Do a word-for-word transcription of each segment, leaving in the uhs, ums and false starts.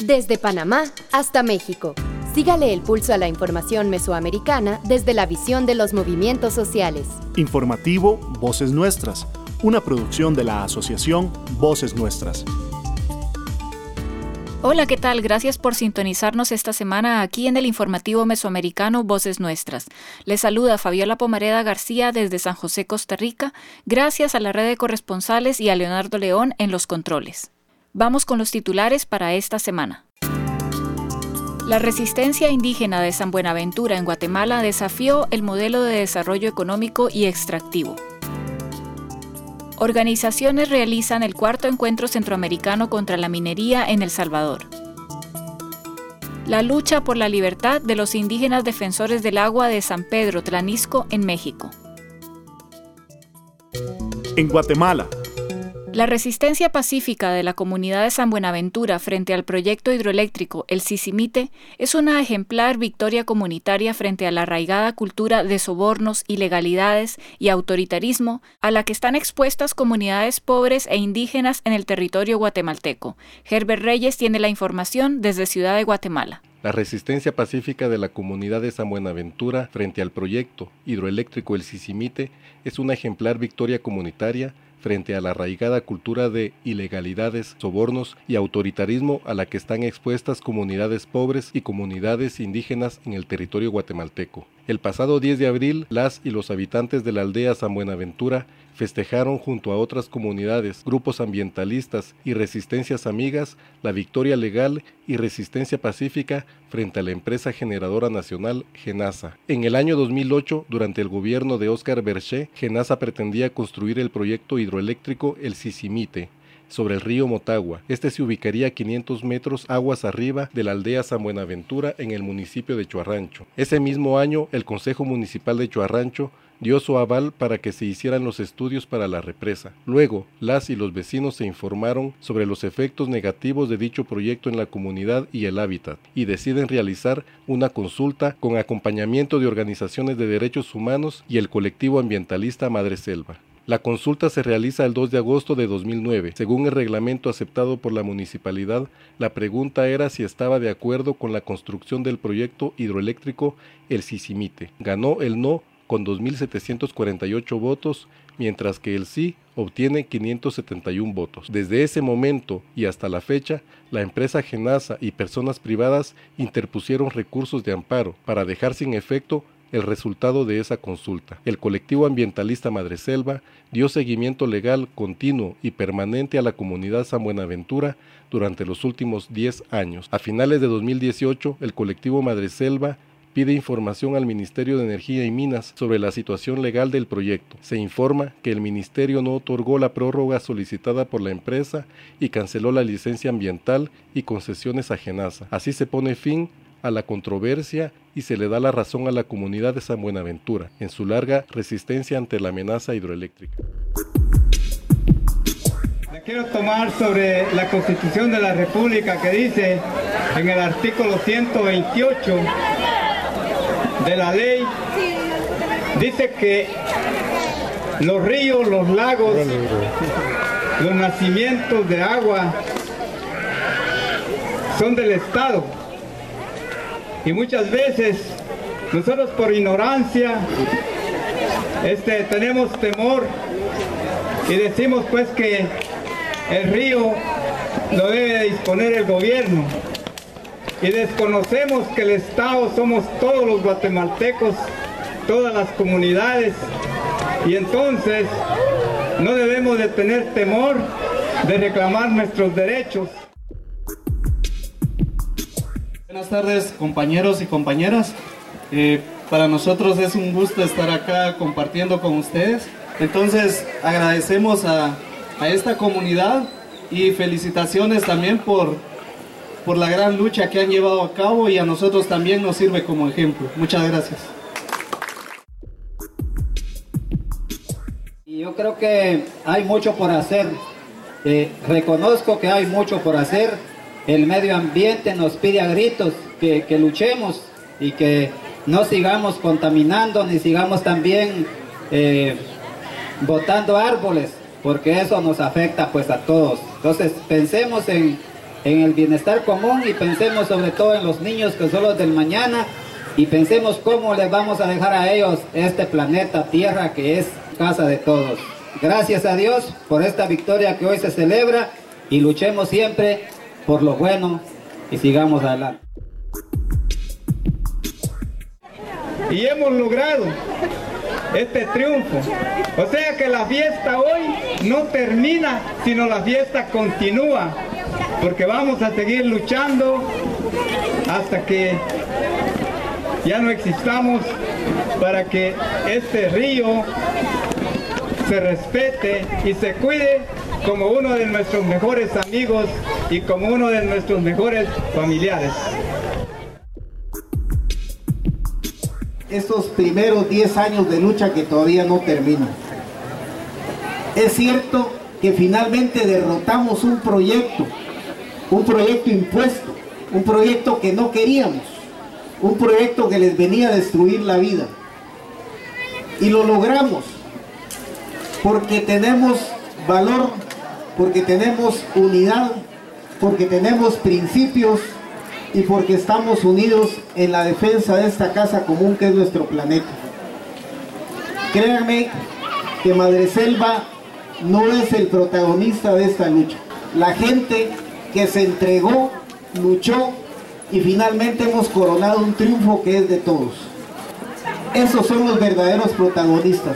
Desde Panamá hasta México. Sígale el pulso a la información mesoamericana desde la visión de los movimientos sociales. Informativo Voces Nuestras, una producción de la asociación Voces Nuestras. Hola, ¿qué tal? Gracias por sintonizarnos esta semana aquí en el informativo mesoamericano Voces Nuestras. Les saluda Fabiola Pomareda García desde San José, Costa Rica, gracias a la red de corresponsales y a Leonardo León en los controles. Vamos con los titulares para esta semana. La resistencia indígena de San Buenaventura en Guatemala desafió el modelo de desarrollo económico y extractivo. Organizaciones realizan el cuarto encuentro centroamericano contra la minería en El Salvador. La lucha por la libertad de los indígenas defensores del agua de San Pedro Tlanisco en México. En Guatemala. La resistencia pacífica de la comunidad de San Buenaventura frente al proyecto hidroeléctrico El Sicimite es una ejemplar victoria comunitaria frente a la arraigada cultura de sobornos, ilegalidades y autoritarismo a la que están expuestas comunidades pobres e indígenas en el territorio guatemalteco. Herbert Reyes tiene la información desde Ciudad de Guatemala. La resistencia pacífica de la comunidad de San Buenaventura frente al proyecto hidroeléctrico El Sicimite es una ejemplar victoria comunitaria frente a la arraigada cultura de ilegalidades, sobornos y autoritarismo a la que están expuestas comunidades pobres y comunidades indígenas en el territorio guatemalteco. El pasado diez de abril, las y los habitantes de la aldea San Buenaventura festejaron junto a otras comunidades, grupos ambientalistas y resistencias amigas la victoria legal y resistencia pacífica frente a la empresa generadora nacional Genasa. En el año dos mil ocho, durante el gobierno de Óscar Berché, Genasa pretendía construir el proyecto hidroeléctrico El Sicimite sobre el río Motagua. Este se ubicaría a quinientos metros aguas arriba de la aldea San Buenaventura en el municipio de Chuarrancho. Ese mismo año, el Consejo Municipal de Chuarrancho dio su aval para que se hicieran los estudios para la represa. Luego, las y los vecinos se informaron sobre los efectos negativos de dicho proyecto en la comunidad y el hábitat, y deciden realizar una consulta con acompañamiento de organizaciones de derechos humanos y el colectivo ambientalista Madre Selva. La consulta se realiza el dos de agosto de dos mil nueve. Según el reglamento aceptado por la municipalidad, la pregunta era si estaba de acuerdo con la construcción del proyecto hidroeléctrico El Sicimite. Ganó el no con dos mil setecientos cuarenta y ocho votos, mientras que el sí obtiene quinientos setenta y uno votos. Desde ese momento y hasta la fecha, la empresa Genasa y personas privadas interpusieron recursos de amparo para dejar sin efecto el resultado de esa consulta. El colectivo ambientalista Madre Selva dio seguimiento legal continuo y permanente a la comunidad San Buenaventura durante los últimos diez años. A finales de dos mil dieciocho, el colectivo Madre Selva pide información al Ministerio de Energía y Minas sobre la situación legal del proyecto. Se informa que el ministerio no otorgó la prórroga solicitada por la empresa y canceló la licencia ambiental y concesiones a Genasa. Así se pone fin a la controversia y se le da la razón a la comunidad de San Buenaventura en su larga resistencia ante la amenaza hidroeléctrica. Le quiero tomar sobre la Constitución de la República que dice en el artículo ciento veintiocho de la ley, dice que los ríos, los lagos, los nacimientos de agua son del Estado. Y muchas veces nosotros por ignorancia este, tenemos temor y decimos pues que el río lo debe disponer el gobierno. Y desconocemos que el Estado somos todos los guatemaltecos, todas las comunidades, y entonces no debemos de tener temor de reclamar nuestros derechos. Buenas tardes, compañeros y compañeras. Eh, para nosotros es un gusto estar acá compartiendo con ustedes. Entonces agradecemos a, a esta comunidad y felicitaciones también por por la gran lucha que han llevado a cabo, y a nosotros también nos sirve como ejemplo. Muchas gracias. Y yo creo que hay mucho por hacer. Eh, reconozco que hay mucho por hacer. El medio ambiente nos pide a gritos que, que luchemos y que no sigamos contaminando, ni sigamos también eh, botando árboles, porque eso nos afecta pues a todos. Entonces pensemos en en el bienestar común y pensemos sobre todo en los niños que son los del mañana y pensemos cómo les vamos a dejar a ellos este planeta Tierra que es casa de todos. Gracias a Dios por esta victoria que hoy se celebra y luchemos siempre por lo bueno y sigamos adelante. Y hemos logrado este triunfo. O sea que la fiesta hoy no termina, sino la fiesta continúa, porque vamos a seguir luchando hasta que ya no existamos, para que este río se respete y se cuide como uno de nuestros mejores amigos y como uno de nuestros mejores familiares. Estos primeros diez años de lucha que todavía no terminan. Es cierto que finalmente derrotamos un proyecto, un proyecto impuesto, un proyecto que no queríamos, un proyecto que les venía a destruir la vida. Y lo logramos porque tenemos valor, porque tenemos unidad, porque tenemos principios y porque estamos unidos en la defensa de esta casa común que es nuestro planeta. Créanme que Madreselva no es el protagonista de esta lucha. La gente que se entregó, luchó y finalmente hemos coronado un triunfo que es de todos. Esos son los verdaderos protagonistas.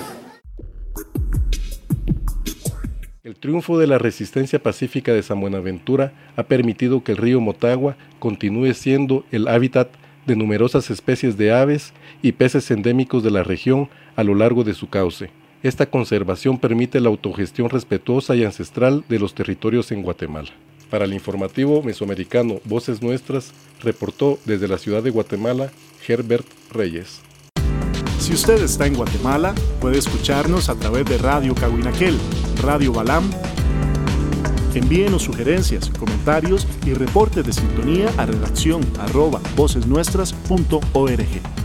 El triunfo de la resistencia pacífica de San Buenaventura ha permitido que el río Motagua continúe siendo el hábitat de numerosas especies de aves y peces endémicos de la región a lo largo de su cauce. Esta conservación permite la autogestión respetuosa y ancestral de los territorios en Guatemala. Para el informativo mesoamericano Voces Nuestras, reportó desde la ciudad de Guatemala Herbert Reyes. Si usted está en Guatemala, puede escucharnos a través de Radio Cahuinaquel, Radio Balam. Envíenos sugerencias, comentarios y reportes de sintonía a redacción arroba vocesnuestras punto org.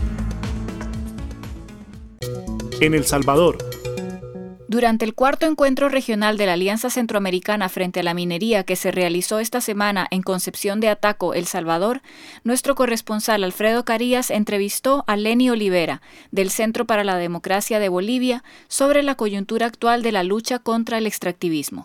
En El Salvador. Durante el cuarto encuentro regional de la Alianza Centroamericana frente a la minería que se realizó esta semana en Concepción de Ataco, El Salvador, nuestro corresponsal Alfredo Carías entrevistó a Lenny Olivera, del Centro para la Democracia de Bolivia, sobre la coyuntura actual de la lucha contra el extractivismo.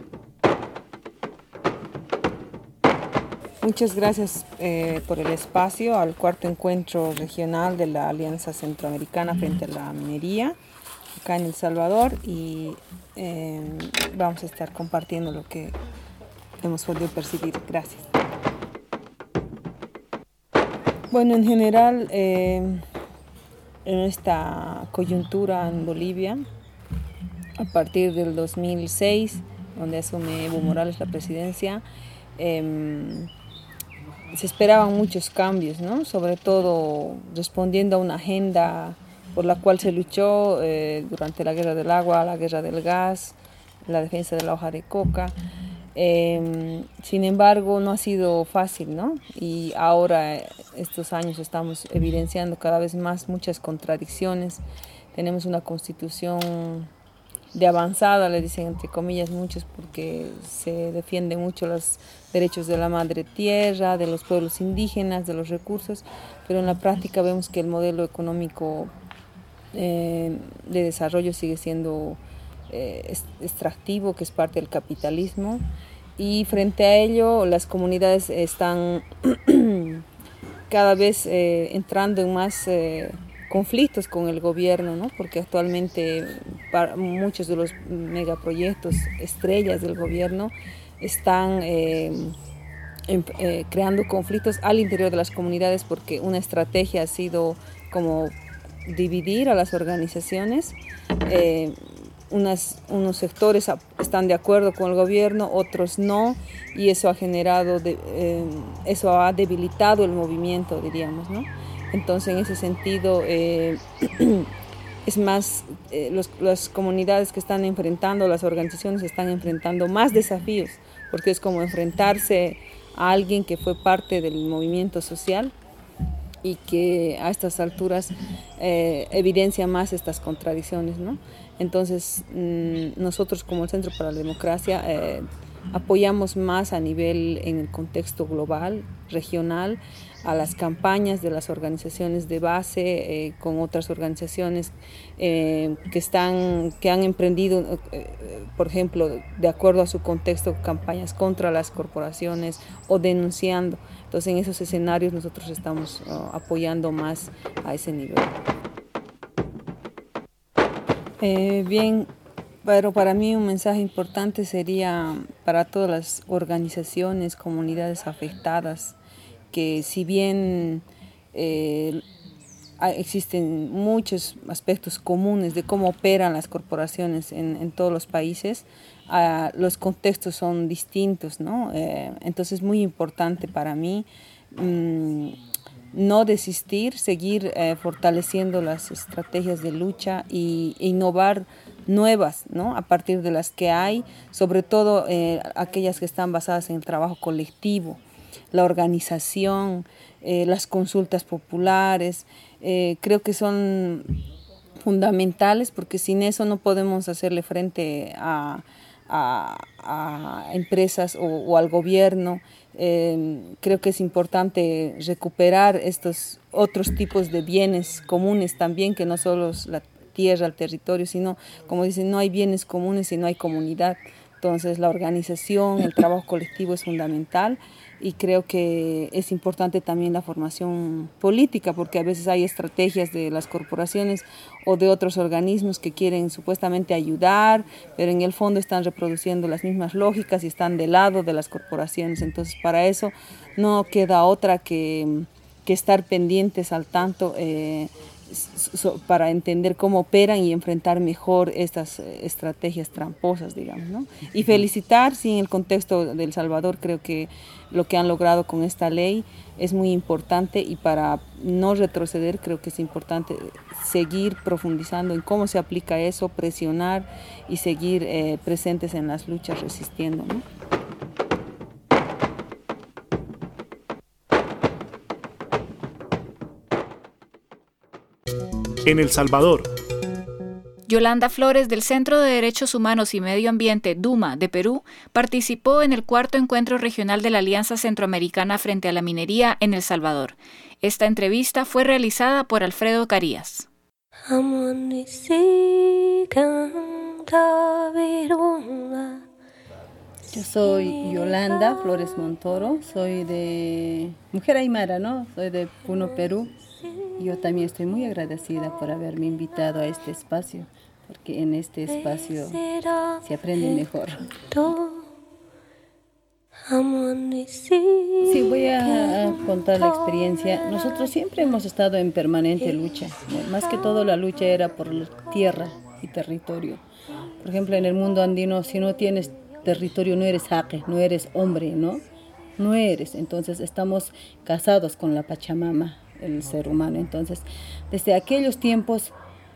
Muchas gracias eh, por el espacio al cuarto encuentro regional de la Alianza Centroamericana frente a la minería, acá en El Salvador, y eh, vamos a estar compartiendo lo que hemos podido percibir. Gracias. Bueno, en general, eh, en esta coyuntura en Bolivia, a partir del dos mil seis, donde asume Evo Morales la presidencia, eh, se esperaban muchos cambios, ¿no? Sobre todo respondiendo a una agenda por la cual se luchó eh, durante la guerra del agua, la guerra del gas, la defensa de la hoja de coca. Eh, sin embargo, no ha sido fácil, ¿no? Y ahora, estos años, estamos evidenciando cada vez más muchas contradicciones. Tenemos una constitución de avanzada, le dicen entre comillas muchos, porque se defienden mucho los derechos de la madre tierra, de los pueblos indígenas, de los recursos, pero en la práctica vemos que el modelo económico Eh, de desarrollo sigue siendo eh, extractivo, que es parte del capitalismo, y frente a ello las comunidades están cada vez eh, entrando en más eh, conflictos con el gobierno, ¿no? Porque actualmente para muchos de los megaproyectos estrellas del gobierno están eh, en, eh, creando conflictos al interior de las comunidades, porque una estrategia ha sido como dividir a las organizaciones. Eh, unas, unos sectores están de acuerdo con el gobierno, otros no, y eso ha generado, de, eh, eso ha debilitado el movimiento, diríamos, ¿no? Entonces, en ese sentido, eh, es más, eh, los, las comunidades que están enfrentando, las organizaciones están enfrentando más desafíos, porque es como enfrentarse a alguien que fue parte del movimiento social y que a estas alturas eh, evidencia más estas contradicciones, ¿no? Entonces, mmm, nosotros como el Centro para la Democracia eh, apoyamos más a nivel en el contexto global, regional, a las campañas de las organizaciones de base, eh, con otras organizaciones eh, que, están, que han emprendido, eh, por ejemplo, de acuerdo a su contexto, campañas contra las corporaciones o denunciando. Entonces, en esos escenarios nosotros estamos uh, apoyando más a ese nivel. Eh, bien, pero para mí un mensaje importante sería para todas las organizaciones, comunidades afectadas, que si bien eh, existen muchos aspectos comunes de cómo operan las corporaciones en, en todos los países, uh, los contextos son distintos, ¿no? Eh, entonces es muy importante para mí um, no desistir, seguir eh, fortaleciendo las estrategias de lucha y, e innovar nuevas, ¿no? A partir de las que hay, sobre todo eh, aquellas que están basadas en el trabajo colectivo, la organización, eh, las consultas populares, eh, creo que son fundamentales porque sin eso no podemos hacerle frente a, a, a empresas o, o al gobierno. Eh, creo que es importante recuperar estos otros tipos de bienes comunes también, que no solo es la tierra, el territorio, sino, como dicen, no hay bienes comunes si no hay comunidad. Entonces la organización, el trabajo colectivo es fundamental y creo que es importante también la formación política, porque a veces hay estrategias de las corporaciones o de otros organismos que quieren supuestamente ayudar, pero en el fondo están reproduciendo las mismas lógicas y están del lado de las corporaciones. Entonces para eso no queda otra que, que estar pendientes al tanto eh, So, para entender cómo operan y enfrentar mejor estas estrategias tramposas, digamos, ¿no? Y felicitar, sí, en el contexto de El Salvador, creo que lo que han logrado con esta ley es muy importante y para no retroceder creo que es importante seguir profundizando en cómo se aplica eso, presionar y seguir eh, presentes en las luchas resistiendo, ¿no? En El Salvador. Yolanda Flores, del Centro de Derechos Humanos y Medio Ambiente, DUMA, de Perú, participó en el cuarto encuentro regional de la Alianza Centroamericana frente a la minería en El Salvador. Esta entrevista fue realizada por Alfredo Carías. Yo soy Yolanda Flores Montoro, soy de Mujer Aymara, ¿no? Soy de Puno, Perú. Yo también estoy muy agradecida por haberme invitado a este espacio, porque en este espacio se aprende mejor. Sí, voy a contar la experiencia. Nosotros siempre hemos estado en permanente lucha. Más que todo la lucha era por tierra y territorio. Por ejemplo, en el mundo andino, si no tienes territorio, no eres jaque, no eres hombre, ¿no? No eres. Entonces estamos casados con la Pachamama, el ser humano. Entonces, desde aquellos tiempos,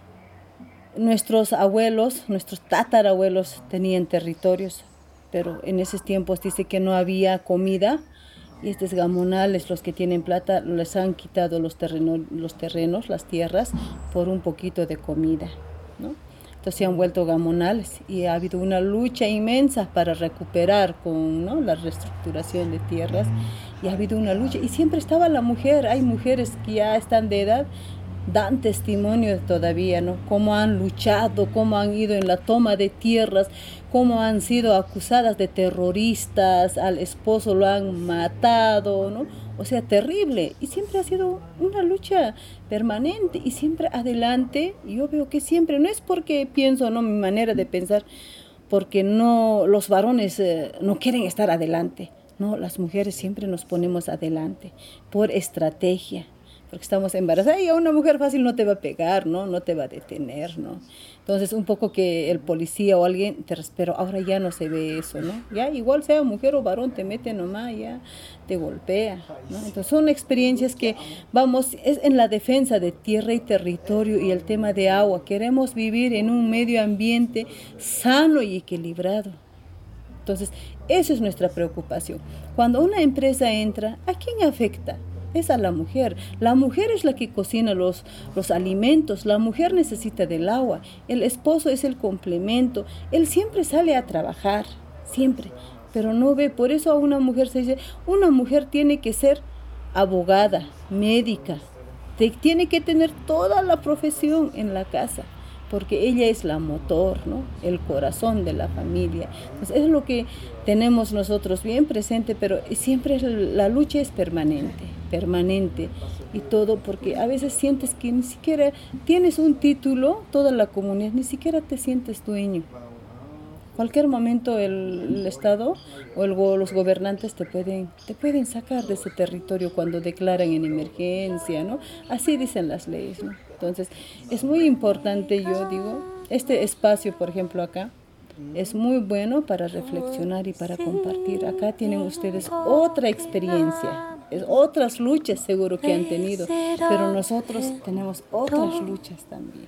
nuestros abuelos, nuestros tatarabuelos tenían territorios, pero en esos tiempos dice que no había comida y estos gamonales, los que tienen plata, les han quitado los terrenos, los terrenos, las tierras, por un poquito de comida, ¿no? Entonces se han vuelto gamonales y ha habido una lucha inmensa para recuperar con, ¿no?, la reestructuración de tierras, y ha habido una lucha y siempre estaba la mujer. Hay mujeres que ya están de edad, dan testimonio todavía, ¿no? Cómo han luchado, cómo han ido en la toma de tierras, cómo han sido acusadas de terroristas, al esposo lo han matado, ¿no? O sea, terrible. Y siempre ha sido una lucha permanente y siempre adelante. Yo veo que siempre, no es porque pienso, no, mi manera de pensar, porque no, los varones eh, no quieren estar adelante. No, las mujeres siempre nos ponemos adelante por estrategia, porque estamos embarazadas y a una mujer fácil no te va a pegar, ¿no? No te va a detener, ¿no? Entonces, un poco que el policía o alguien te respira, ahora ya no se ve eso, ¿no? Ya igual sea mujer o varón, te mete nomás, ya te golpea, ¿no? Entonces, son experiencias que, vamos, es en la defensa de tierra y territorio y el tema de agua. Queremos vivir en un medio ambiente sano y equilibrado. Entonces, eso es nuestra preocupación. Cuando una empresa entra, ¿a quién afecta? Es a la mujer. La mujer es la que cocina los, los alimentos. La mujer necesita del agua. El esposo es el complemento. Él siempre sale a trabajar, siempre. pero no ve. Por eso a una mujer se dice, una mujer tiene que ser abogada, médica, te, tiene que tener toda la profesión en la casa, porque ella es la motor, ¿no? El corazón de la familia. Entonces, es lo que tenemos nosotros bien presente, pero siempre la lucha es permanente, permanente, y todo, porque a veces sientes que ni siquiera tienes un título, toda la comunidad, ni siquiera te sientes dueño. Cualquier momento el, el Estado o el, los gobernantes te pueden, te pueden sacar de ese territorio cuando declaran en emergencia, ¿no? Así dicen las leyes, ¿no? Entonces, es muy importante, yo digo, este espacio, por ejemplo, acá, es muy bueno para reflexionar y para compartir. Acá tienen ustedes otra experiencia, es otras luchas seguro que han tenido, pero nosotros tenemos otras luchas también.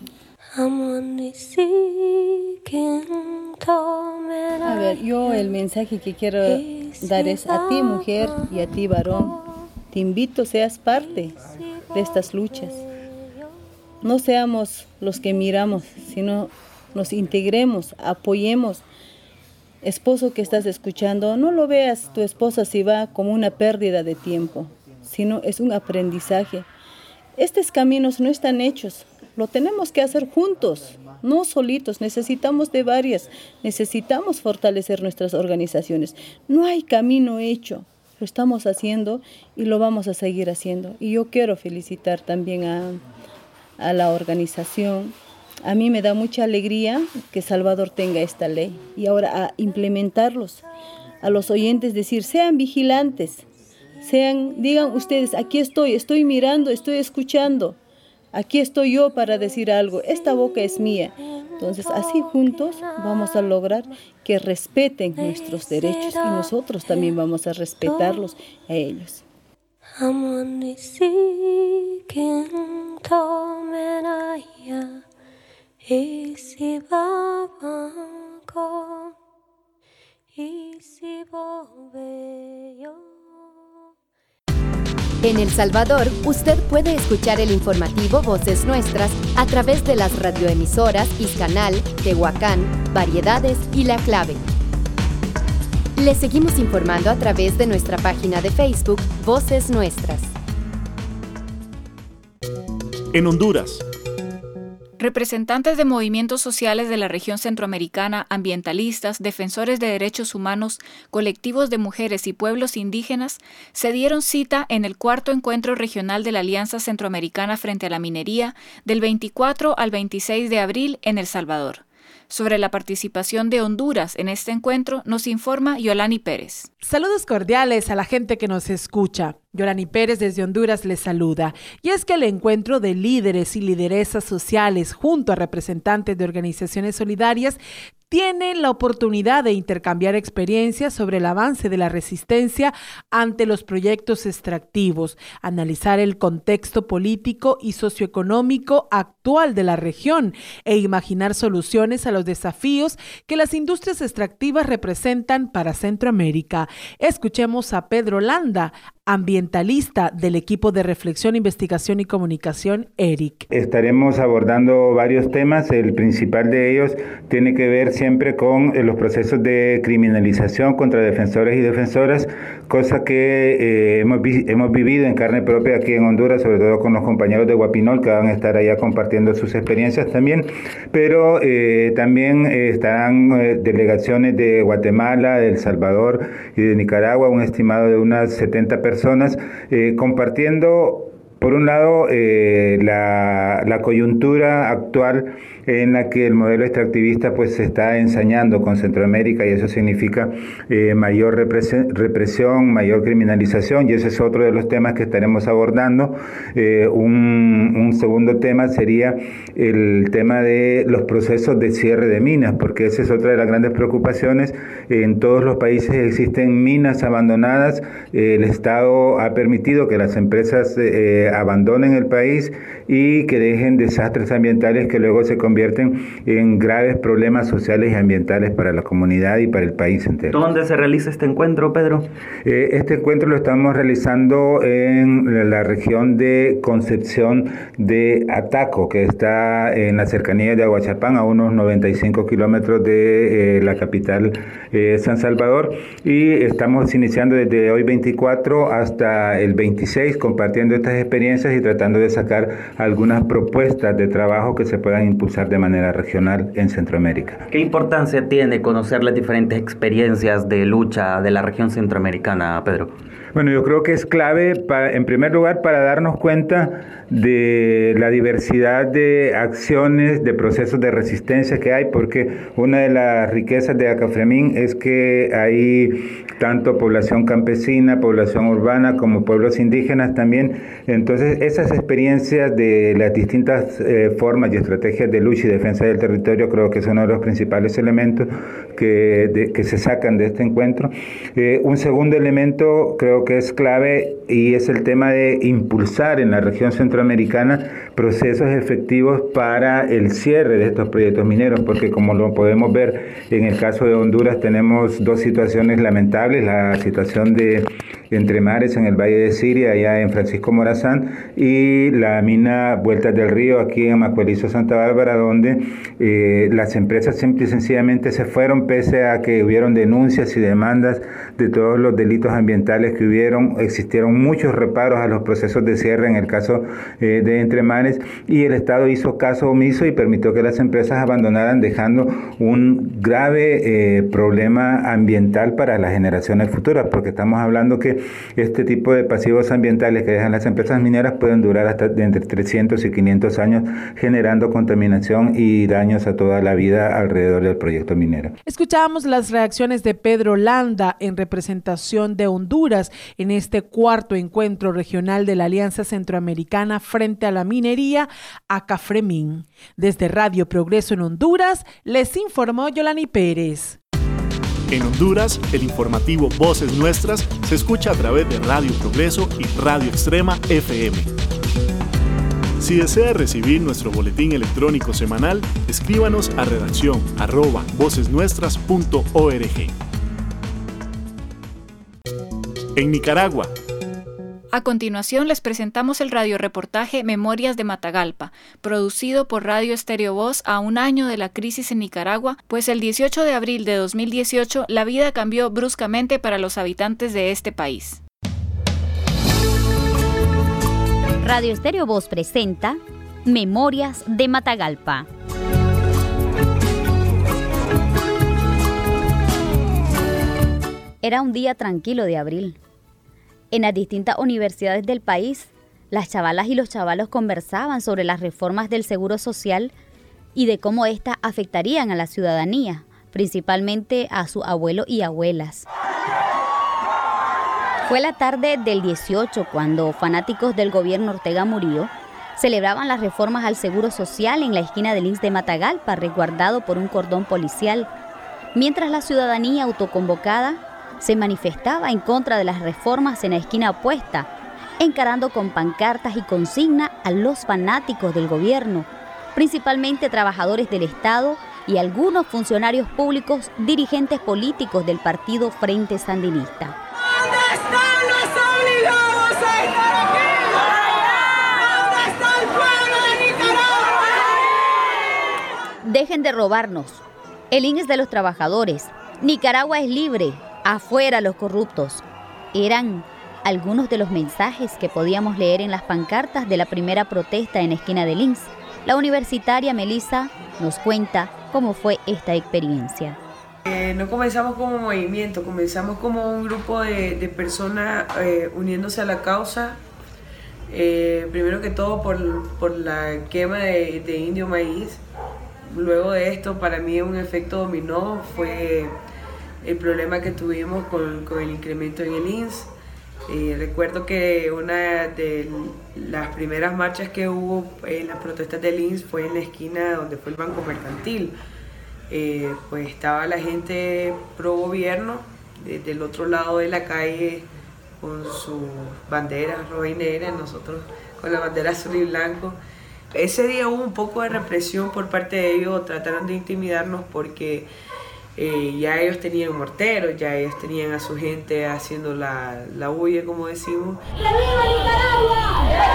A ver, yo el mensaje que quiero dar es a ti, mujer, y a ti, varón. Te invito, seas parte de estas luchas. No seamos los que miramos, sino nos integremos, apoyemos. Esposo que estás escuchando, no lo veas tu esposa si va como una pérdida de tiempo, sino es un aprendizaje. Estos caminos no están hechos, lo tenemos que hacer juntos, no solitos, necesitamos de varias, necesitamos fortalecer nuestras organizaciones. No hay camino hecho, lo estamos haciendo y lo vamos a seguir haciendo. Y yo quiero felicitar también a, a la organización. A mí me da mucha alegría que Salvador tenga esta ley y ahora a implementarlos. A los oyentes decir, sean vigilantes, sean, digan ustedes, aquí estoy, estoy mirando, estoy escuchando, aquí estoy yo para decir algo, esta boca es mía. Entonces, así juntos vamos a lograr que respeten nuestros derechos y nosotros también vamos a respetarlos a ellos. En El Salvador, usted puede escuchar el informativo Voces Nuestras a través de las radioemisoras Iscanal, Tehuacán, Variedades y La Clave. Le seguimos informando a través de nuestra página de Facebook Voces Nuestras. En Honduras. Representantes de movimientos sociales de la región centroamericana, ambientalistas, defensores de derechos humanos, colectivos de mujeres y pueblos indígenas se dieron cita en el cuarto encuentro regional de la Alianza Centroamericana frente a la minería del veinticuatro al veintiséis de abril en El Salvador. Sobre la participación de Honduras en este encuentro nos informa Yolani Pérez. Saludos cordiales a la gente que nos escucha. Yolani Pérez desde Honduras les saluda. Y es que el encuentro de líderes y lideresas sociales junto a representantes de organizaciones solidarias tienen la oportunidad de intercambiar experiencias sobre el avance de la resistencia ante los proyectos extractivos, analizar el contexto político y socioeconómico actual de la región e imaginar soluciones a los desafíos que las industrias extractivas representan para Centroamérica. Escuchemos a Pedro Landa, ambientalista del equipo de reflexión, investigación y comunicación E R I C. Estaremos abordando varios temas. El principal de ellos tiene que ver siempre con los procesos de criminalización contra defensores y defensoras, cosa que eh, hemos, vi hemos vivido en carne propia aquí en Honduras, sobre todo con los compañeros de Guapinol que van a estar allá compartiendo sus experiencias también, pero eh, también eh, estarán eh, delegaciones de Guatemala, de El Salvador y de Nicaragua, un estimado de unas setenta personas. personas eh, compartiendo, por un lado, eh, la, la coyuntura actual en la que el modelo extractivista pues se está ensañando con Centroamérica, y eso significa eh, mayor represión, mayor criminalización, y ese es otro de los temas que estaremos abordando. Eh, un, un segundo tema sería el tema de los procesos de cierre de minas, porque esa es otra de las grandes preocupaciones. En todos los países existen minas abandonadas. Eh, el Estado ha permitido que las empresas eh, abandonen el país y que dejen desastres ambientales que luego se convierten convierten en graves problemas sociales y ambientales para la comunidad y para el país entero. ¿Dónde se realiza este encuentro, Pedro? Eh, este encuentro lo estamos realizando en la región de Concepción de Ataco, que está en la cercanía de Aguachapán, a unos noventa y cinco kilómetros de eh, la capital eh, San Salvador, y estamos iniciando desde hoy veinticuatro hasta el veintiséis compartiendo estas experiencias y tratando de sacar algunas propuestas de trabajo que se puedan impulsar de manera regional en Centroamérica. ¿Qué importancia tiene conocer las diferentes experiencias de lucha de la región centroamericana, Pedro? Bueno, yo creo que es clave, para, en primer lugar, para darnos cuenta de la diversidad de acciones, de procesos de resistencia que hay, porque una de las riquezas de Acafremín es que hay tanto población campesina, población urbana, como pueblos indígenas también. Entonces, esas experiencias de las distintas eh, formas y estrategias de lucha y defensa del territorio creo que es uno de los principales elementos que, de, que se sacan de este encuentro. Eh, un segundo elemento creo que es clave y es el tema de impulsar en la región centroamericana procesos efectivos para el cierre de estos proyectos mineros, porque como lo podemos ver en el caso de Honduras tenemos dos situaciones lamentables, la situación de Entre Mares en el Valle de Siria, allá en Francisco Morazán, y la mina Vueltas del Río aquí en Macuelizo, Santa Bárbara, donde eh, las empresas simple y sencillamente se fueron pese a que hubieron denuncias y demandas de todos los delitos ambientales que hubieron. Existieron muchos reparos a los procesos de cierre en el caso eh, de Entre Mares, y el Estado hizo caso omiso y permitió que las empresas abandonaran, dejando un grave eh, problema ambiental para las generaciones futuras, porque estamos hablando que este tipo de pasivos ambientales que dejan las empresas mineras pueden durar hasta de entre trescientos y quinientos años, generando contaminación y daños a toda la vida alrededor del proyecto minero. Escuchábamos las reacciones de Pedro Landa en representación de Honduras en este cuarto encuentro regional de la Alianza Centroamericana frente a la minería, Acafremín. Desde Radio Progreso en Honduras, les informó Yolani Pérez. En Honduras, el informativo Voces Nuestras se escucha a través de Radio Progreso y Radio Extrema F M. Si desea recibir nuestro boletín electrónico semanal, escríbanos a redacción arroba vocesnuestras punto org. En Nicaragua. A continuación les presentamos el radioreportaje Memorias de Matagalpa, producido por Radio Estéreo Voz a un año de la crisis en Nicaragua, pues el dieciocho de abril de dos mil dieciocho la vida cambió bruscamente para los habitantes de este país. Radio Estéreo Voz presenta Memorias de Matagalpa. Era un día tranquilo de abril. En las distintas universidades del país, las chavalas y los chavalos conversaban sobre las reformas del Seguro Social y de cómo éstas afectarían a la ciudadanía, principalmente a sus abuelos y abuelas. Fue la tarde del dieciocho cuando fanáticos del gobierno Ortega Murillo celebraban las reformas al Seguro Social en la esquina del I N S S de Matagalpa, resguardado por un cordón policial, mientras la ciudadanía autoconvocada se manifestaba en contra de las reformas en la esquina opuesta, encarando con pancartas y consigna a los fanáticos del gobierno, principalmente trabajadores del Estado y algunos funcionarios públicos, dirigentes políticos del partido Frente Sandinista. ¿Dónde están los obligados a estar aquí? ¿Dónde está el pueblo de Nicaragua? Dejen de robarnos. El I N S S de los trabajadores. Nicaragua es libre. Afuera los corruptos. Eran algunos de los mensajes que podíamos leer en las pancartas de la primera protesta en la esquina del I N S S. La universitaria Melissa nos cuenta cómo fue esta experiencia. Eh, no comenzamos como movimiento, comenzamos como un grupo de, de personas eh, uniéndose a la causa. Eh, primero que todo por, por la quema de, de indio maíz. Luego de esto, para mí un efecto dominó fue el problema que tuvimos con, con el incremento en el I N S S. Eh, recuerdo que una de las primeras marchas que hubo en las protestas del I N S S fue en la esquina donde fue el Banco Mercantil. Eh, pues estaba la gente pro gobierno desde el otro lado de la calle con sus banderas roja y negra, nosotros con la bandera azul y blanco. ese día hubo un poco de represión por parte de ellos, trataron de intimidarnos porque eh, ya ellos tenían morteros, ya ellos tenían a su gente haciendo la, la bulla, como decimos. ¡Que viva Nicaragua!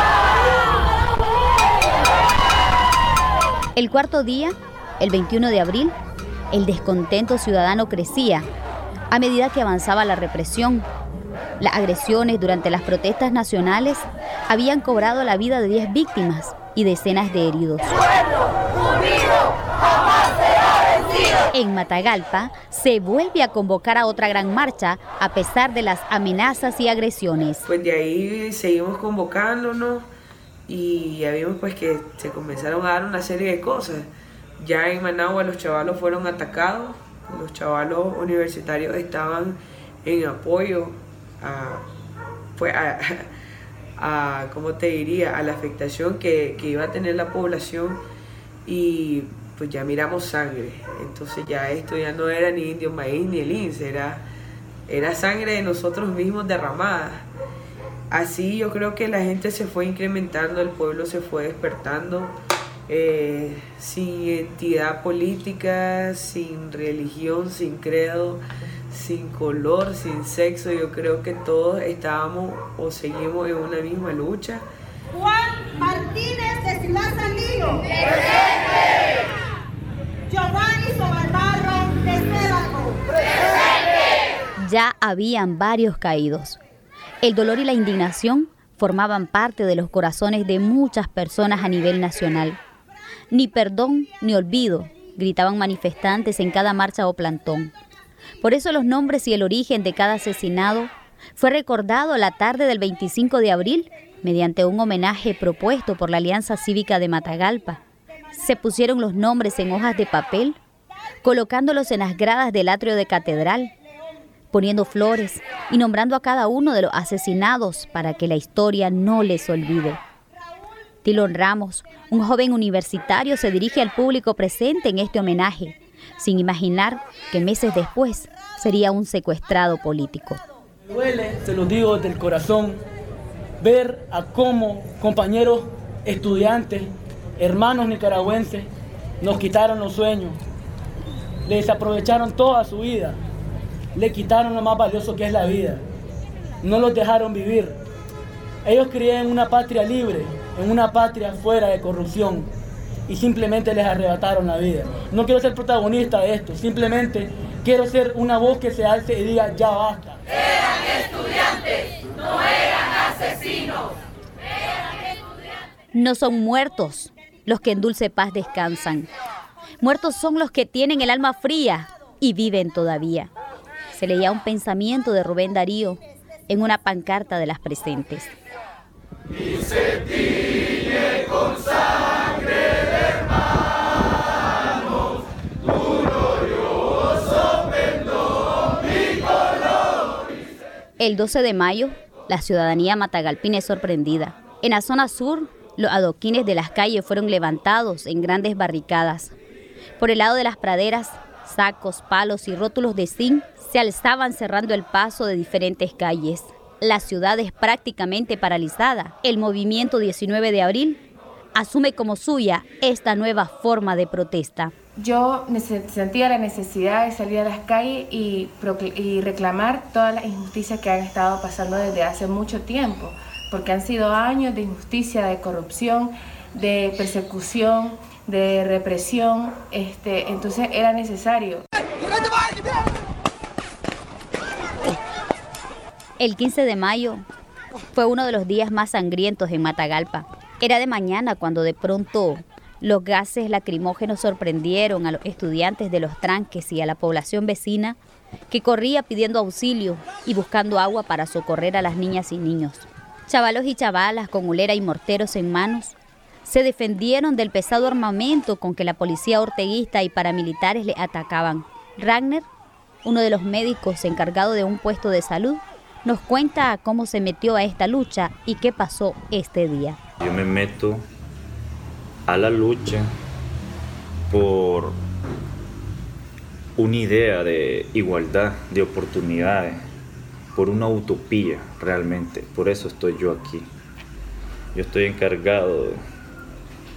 El cuarto día, el veintiuno de abril, el descontento ciudadano crecía a medida que avanzaba la represión. Las agresiones durante las protestas nacionales habían cobrado la vida de diez víctimas y decenas de heridos. ¡Pueblo unido jamás será vencido! En Matagalpa se vuelve a convocar a otra gran marcha a pesar de las amenazas y agresiones. Pues de ahí seguimos convocándonos y ya vimos pues que se comenzaron a dar una serie de cosas. Ya en Managua los chavalos fueron atacados, los chavalos universitarios estaban en apoyo a, pues a, a, ¿cómo te diría?, a la afectación que, que iba a tener la población, y pues ya miramos sangre. Entonces ya esto ya no era ni Indio Maíz ni el I N S S, era, era sangre de nosotros mismos derramada. Así yo creo que la gente se fue incrementando, el pueblo se fue despertando, eh, sin identidad política, sin religión, sin credo, sin color, sin sexo. Yo creo que todos estábamos o seguimos en una misma lucha. Juan Martínez de Silá Sandillo. ¡Presente! Giovanni Sobalbarro de Cédaco. ¡Presente! Ya habían varios caídos. El dolor y la indignación formaban parte de los corazones de muchas personas a nivel nacional. Ni perdón ni olvido, gritaban manifestantes en cada marcha o plantón. Por eso los nombres y el origen de cada asesinado fue recordado la tarde del veinticinco de abril mediante un homenaje propuesto por la Alianza Cívica de Matagalpa. Se pusieron los nombres en hojas de papel, colocándolos en las gradas del atrio de catedral, poniendo flores y nombrando a cada uno de los asesinados para que la historia no les olvide. Tilón Ramos, un joven universitario, se dirige al público presente en este homenaje, sin imaginar que meses después sería un secuestrado político. Me duele, se lo digo desde el corazón, ver a cómo compañeros estudiantes, hermanos nicaragüenses, nos quitaron los sueños, les aprovecharon toda su vida, le quitaron lo más valioso que es la vida, no los dejaron vivir. Ellos creían en una patria libre, en una patria fuera de corrupción, y simplemente les arrebataron la vida. No quiero ser protagonista de esto, simplemente quiero ser una voz que se alce y diga ya basta. Eran estudiantes, no eran asesinos. Eran estudiantes. No son muertos los que en dulce paz descansan. Muertos son los que tienen el alma fría y viven todavía. Se leía un pensamiento de Rubén Darío en una pancarta de las presentes. Y se tiñe con sangre de hermanos, tu glorioso pendón y color. El doce de mayo, la ciudadanía matagalpina es sorprendida. En la zona sur, los adoquines de las calles fueron levantados en grandes barricadas. Por el lado de las praderas, sacos, palos y rótulos de zinc se alzaban cerrando el paso de diferentes calles. La ciudad es prácticamente paralizada. El movimiento diecinueve de abril asume como suya esta nueva forma de protesta. Yo sentía la necesidad de salir a las calles y, y reclamar todas las injusticias que han estado pasando desde hace mucho tiempo, porque han sido años de injusticia, de corrupción, de persecución, de represión, este, entonces era necesario. El quince de mayo fue uno de los días más sangrientos en Matagalpa. Era de mañana cuando de pronto los gases lacrimógenos sorprendieron a los estudiantes de los tranques y a la población vecina que corría pidiendo auxilio y buscando agua para socorrer a las niñas y niños. Chavalos y chavalas con ulera y morteros en manos se defendieron del pesado armamento con que la policía orteguista y paramilitares le atacaban. Ragner, uno de los médicos encargado de un puesto de salud, nos cuenta cómo se metió a esta lucha y qué pasó este día. Yo me meto a la lucha por una idea de igualdad, de oportunidades, por una utopía realmente. Por eso estoy yo aquí. Yo estoy encargado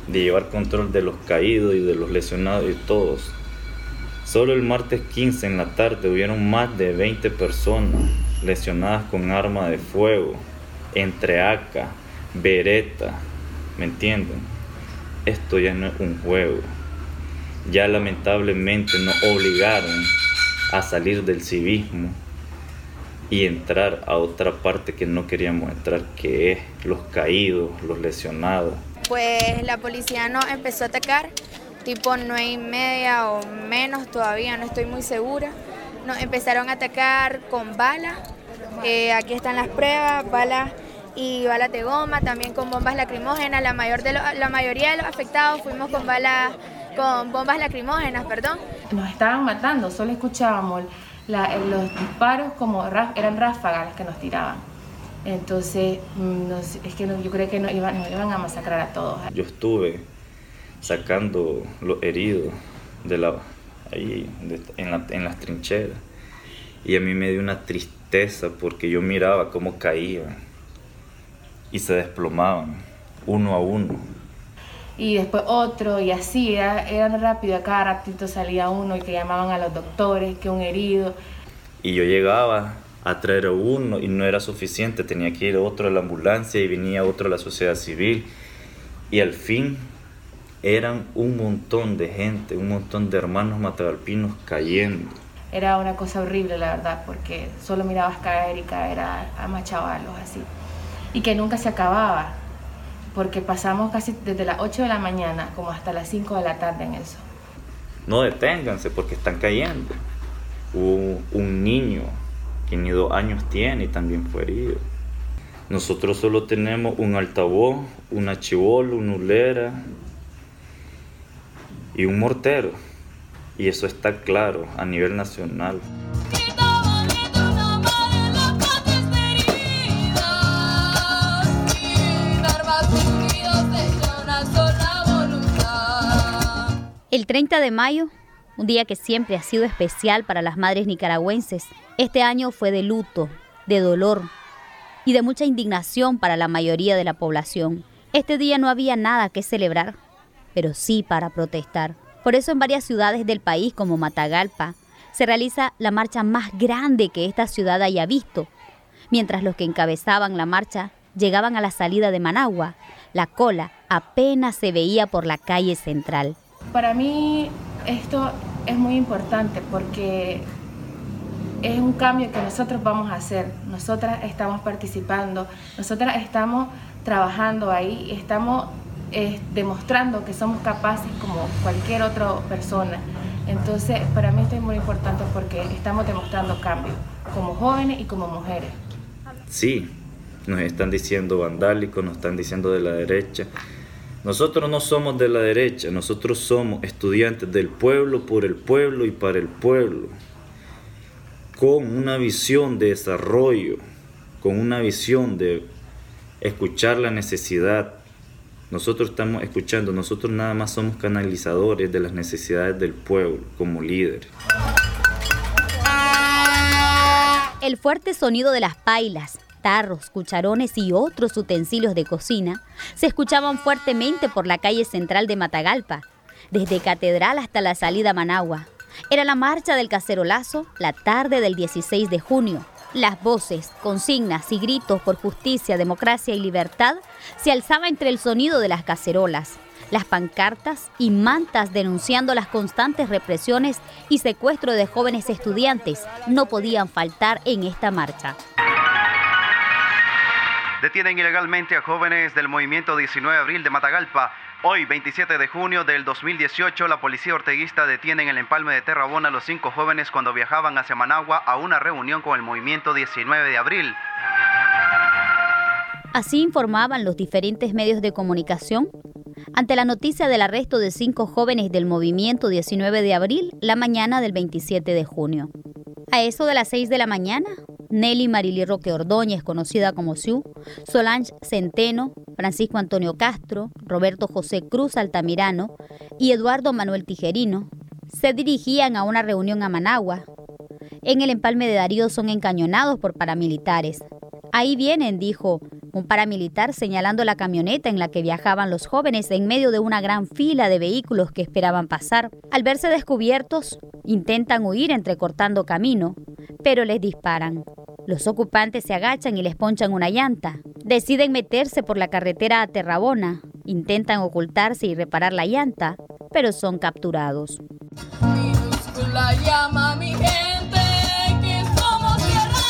de llevar control de los caídos y de los lesionados y todos. Solo el martes quince en la tarde hubieron más de veinte personas lesionadas con arma de fuego, entre A K, Beretta, ¿me entienden? Esto ya no es un juego. Ya lamentablemente nos obligaron a salir del civismo y entrar a otra parte que no queríamos entrar, que es los caídos, los lesionados. Pues la policía nos empezó a atacar, tipo nueve y media o menos todavía, no estoy muy segura. Nos empezaron a atacar con balas, eh, aquí están las pruebas, balas y balas de goma, también con bombas lacrimógenas. La, mayor de lo, la mayoría de los afectados fuimos con balas, con bombas lacrimógenas, perdón. Nos estaban matando, solo escuchábamos la, los disparos como eran ráfagas las que nos tiraban. Entonces, nos, es que no, yo creo que nos iban, nos iban a masacrar a todos. Yo estuve sacando los heridos de la, ahí, de, en, la, en las trincheras, y a mí me dio una tristeza porque yo miraba cómo caían y se desplomaban uno a uno. Y después otro, y así, era, eran rápido, a cada ratito salía uno y que llamaban a los doctores, que un herido. Y yo llegaba a traer a uno y no era suficiente, tenía que ir otro a la ambulancia y venía otro a la sociedad civil. Y al fin eran un montón de gente, un montón de hermanos matagalpinos cayendo. Era una cosa horrible, la verdad, porque solo mirabas caer y caer a, a más chavalos así. Y que nunca se acababa, porque pasamos casi desde las ocho de la mañana como hasta las cinco de la tarde en eso. No deténganse porque están cayendo. Hubo un niño que ni dos años tiene y también fue herido. Nosotros solo tenemos un altavoz, una chibola, una ulera y un mortero. Y eso está claro a nivel nacional. El treinta de mayo, un día que siempre ha sido especial para las madres nicaragüenses, este año fue de luto, de dolor y de mucha indignación para la mayoría de la población. Este día no había nada que celebrar, pero sí para protestar. Por eso en varias ciudades del país, como Matagalpa, se realiza la marcha más grande que esta ciudad haya visto. Mientras los que encabezaban la marcha llegaban a la salida de Managua, la cola apenas se veía por la calle central. Para mí esto es muy importante porque es un cambio que nosotros vamos a hacer. Nosotras estamos participando, nosotras estamos trabajando ahí, estamos eh, demostrando que somos capaces como cualquier otra persona. Entonces, para mí esto es muy importante porque estamos demostrando cambio como jóvenes y como mujeres. Sí, nos están diciendo vandálicos, nos están diciendo de la derecha. Nosotros no somos de la derecha, nosotros somos estudiantes del pueblo, por el pueblo y para el pueblo, con una visión de desarrollo, con una visión de escuchar la necesidad. Nosotros estamos escuchando, nosotros nada más somos canalizadores de las necesidades del pueblo como líderes. El fuerte sonido de las pailas, tarros, cucharones y otros utensilios de cocina se escuchaban fuertemente por la calle central de Matagalpa, desde Catedral hasta la salida a Managua. Era la marcha del cacerolazo, la tarde del dieciséis de junio. Las voces, consignas y gritos por justicia, democracia y libertad se alzaban entre el sonido de las cacerolas, las pancartas y mantas denunciando las constantes represiones y secuestro de jóvenes estudiantes no podían faltar en esta marcha. Detienen ilegalmente a jóvenes del movimiento diecinueve de abril de Matagalpa. Hoy, veintisiete de junio del dos mil dieciocho, la policía orteguista detiene en el empalme de Terrabona a los cinco jóvenes cuando viajaban hacia Managua a una reunión con el movimiento diecinueve de abril. Así informaban los diferentes medios de comunicación ante la noticia del arresto de cinco jóvenes del movimiento diecinueve de abril la mañana del veintisiete de junio. A eso de las seis de la mañana, Nelly Marily Roque Ordóñez, conocida como Siu, Solange Centeno, Francisco Antonio Castro, Roberto José Cruz Altamirano y Eduardo Manuel Tijerino se dirigían a una reunión a Managua. En el empalme de Darío son encañonados por paramilitares. Ahí vienen, dijo un paramilitar señalando la camioneta en la que viajaban los jóvenes en medio de una gran fila de vehículos que esperaban pasar. Al verse descubiertos, intentan huir entrecortando camino, pero les disparan. Los ocupantes se agachan y les ponchan una llanta. Deciden meterse por la carretera a Terrabona. Intentan ocultarse y reparar la llanta, pero son capturados. La llama mi gente, que somos tierra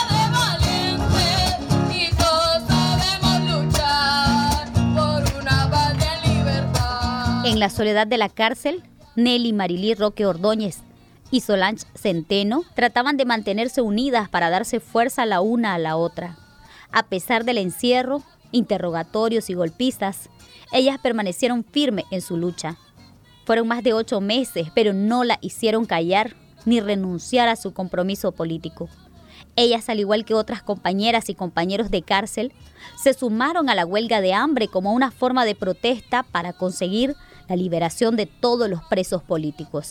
de valientes y todos sabemos luchar por una paz de libertad. En la soledad de la cárcel, Nelly Marilí Roque Ordóñez y Solange Centeno trataban de mantenerse unidas para darse fuerza la una a la otra. A pesar del encierro, interrogatorios y golpizas, ellas permanecieron firmes en su lucha. Fueron más de ocho meses, pero no la hicieron callar ni renunciar a su compromiso político. Ellas, al igual que otras compañeras y compañeros de cárcel, se sumaron a la huelga de hambre como una forma de protesta para conseguir la liberación de todos los presos políticos.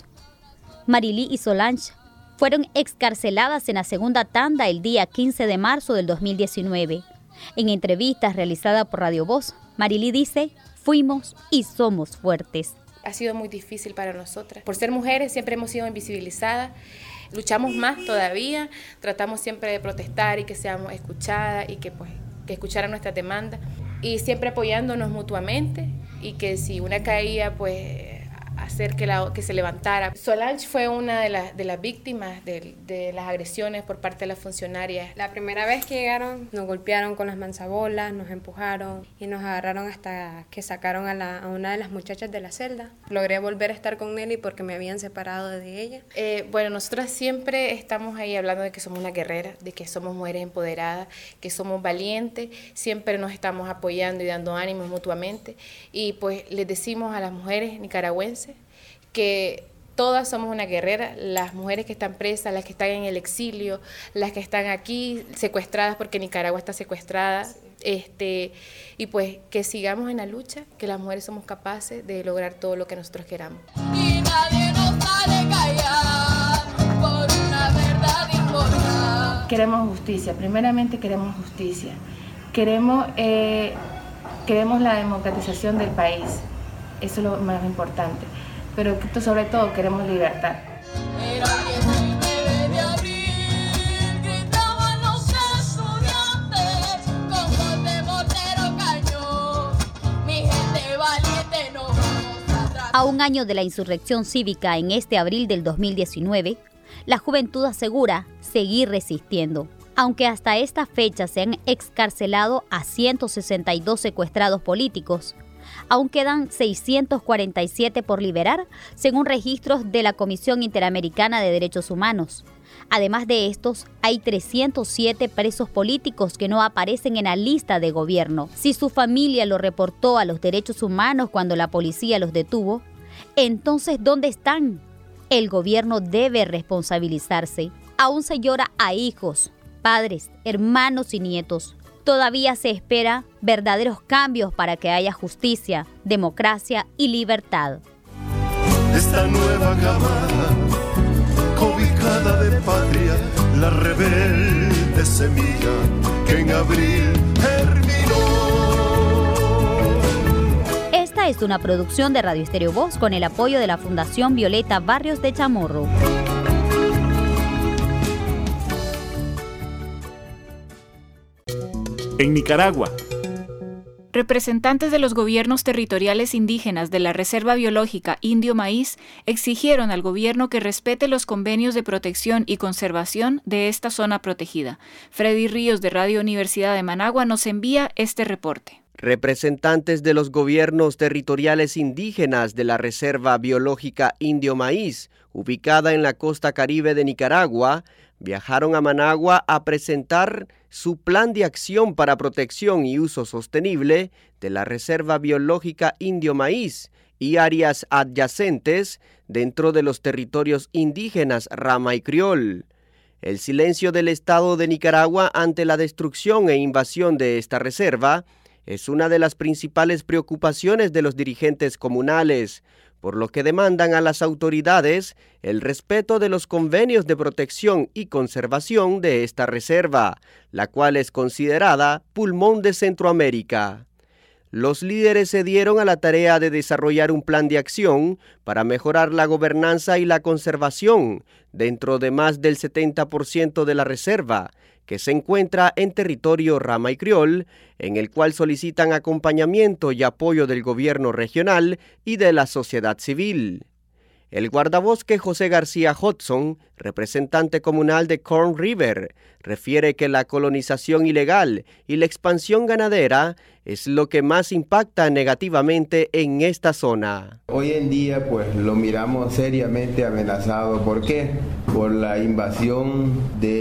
Marilí y Solange fueron excarceladas en la segunda tanda el día quince de marzo del dos mil diecinueve. En entrevistas realizadas por Radio Voz, Marilí dice: fuimos y somos fuertes. Ha sido muy difícil para nosotras. Por ser mujeres siempre hemos sido invisibilizadas, luchamos más todavía, tratamos siempre de protestar y que seamos escuchadas y que, pues, que escucharan nuestras demandas y siempre apoyándonos mutuamente y que si una caía, pues hacer que, la, que se levantara. Solange fue una de, la, de las víctimas de, de las agresiones por parte de las funcionarias. La primera vez que llegaron nos golpearon con las manzabolas, nos empujaron y nos agarraron hasta que sacaron a, la, a una de las muchachas de la celda. Logré volver a estar con Nelly porque me habían separado de ella. Eh, bueno, nosotras siempre estamos ahí hablando de que somos una guerrera, de que somos mujeres empoderadas, que somos valientes, siempre nos estamos apoyando y dando ánimos mutuamente y pues les decimos a las mujeres nicaragüenses que todas somos una guerrera, las mujeres que están presas, las que están en el exilio, las que están aquí secuestradas porque Nicaragua está secuestrada, este, y pues que sigamos en la lucha, que las mujeres somos capaces de lograr todo lo que nosotros queramos. Y nadie nos hará callar por una verdad importante. Queremos justicia, primeramente queremos justicia, queremos, eh, queremos la democratización del país, eso es lo más importante. Pero sobre todo queremos libertad. Era el diecinueve de abril, gritaban los estudiantes con voz de mortero cañón. Mi gente valiente no vamos atrás. A un año de la insurrección cívica en este abril del dos mil diecinueve, la juventud asegura seguir resistiendo. Aunque hasta esta fecha se han excarcelado a ciento sesenta y dos secuestrados políticos, aún quedan seiscientos cuarenta y siete por liberar, según registros de la Comisión Interamericana de Derechos Humanos. Además de estos, hay trescientos siete presos políticos que no aparecen en la lista de gobierno. Si su familia lo reportó a los derechos humanos cuando la policía los detuvo, entonces, ¿dónde están? El gobierno debe responsabilizarse. Aún se llora a hijos, padres, hermanos y nietos. Todavía se espera verdaderos cambios para que haya justicia, democracia y libertad. Esta nueva camada, cobijada de patria, la rebelde semilla que en abril terminó. Esta es una producción de Radio Estéreo Voz con el apoyo de la Fundación Violeta Barrios de Chamorro. En Nicaragua. Representantes de los gobiernos territoriales indígenas de la Reserva Biológica Indio Maíz exigieron al gobierno que respete los convenios de protección y conservación de esta zona protegida. Freddy Ríos de Radio Universidad de Managua nos envía este reporte. Representantes de los gobiernos territoriales indígenas de la Reserva Biológica Indio Maíz, ubicada en la costa caribe de Nicaragua, viajaron a Managua a presentar su plan de acción para protección y uso sostenible de la Reserva Biológica Indio Maíz y áreas adyacentes dentro de los territorios indígenas Rama y Criol. El silencio del Estado de Nicaragua ante la destrucción e invasión de esta reserva es una de las principales preocupaciones de los dirigentes comunales, por lo que demandan a las autoridades el respeto de los convenios de protección y conservación de esta reserva, la cual es considerada pulmón de Centroamérica. Los líderes se dieron a la tarea de desarrollar un plan de acción para mejorar la gobernanza y la conservación dentro de más del setenta por ciento de la reserva, que se encuentra en territorio Rama y Criol, en el cual solicitan acompañamiento y apoyo del gobierno regional y de la sociedad civil. El guardabosque José García Hudson, representante comunal de Corn River, refiere que la colonización ilegal y la expansión ganadera es lo que más impacta negativamente en esta zona. Hoy en día pues lo miramos seriamente amenazado. ¿Por qué? Por la invasión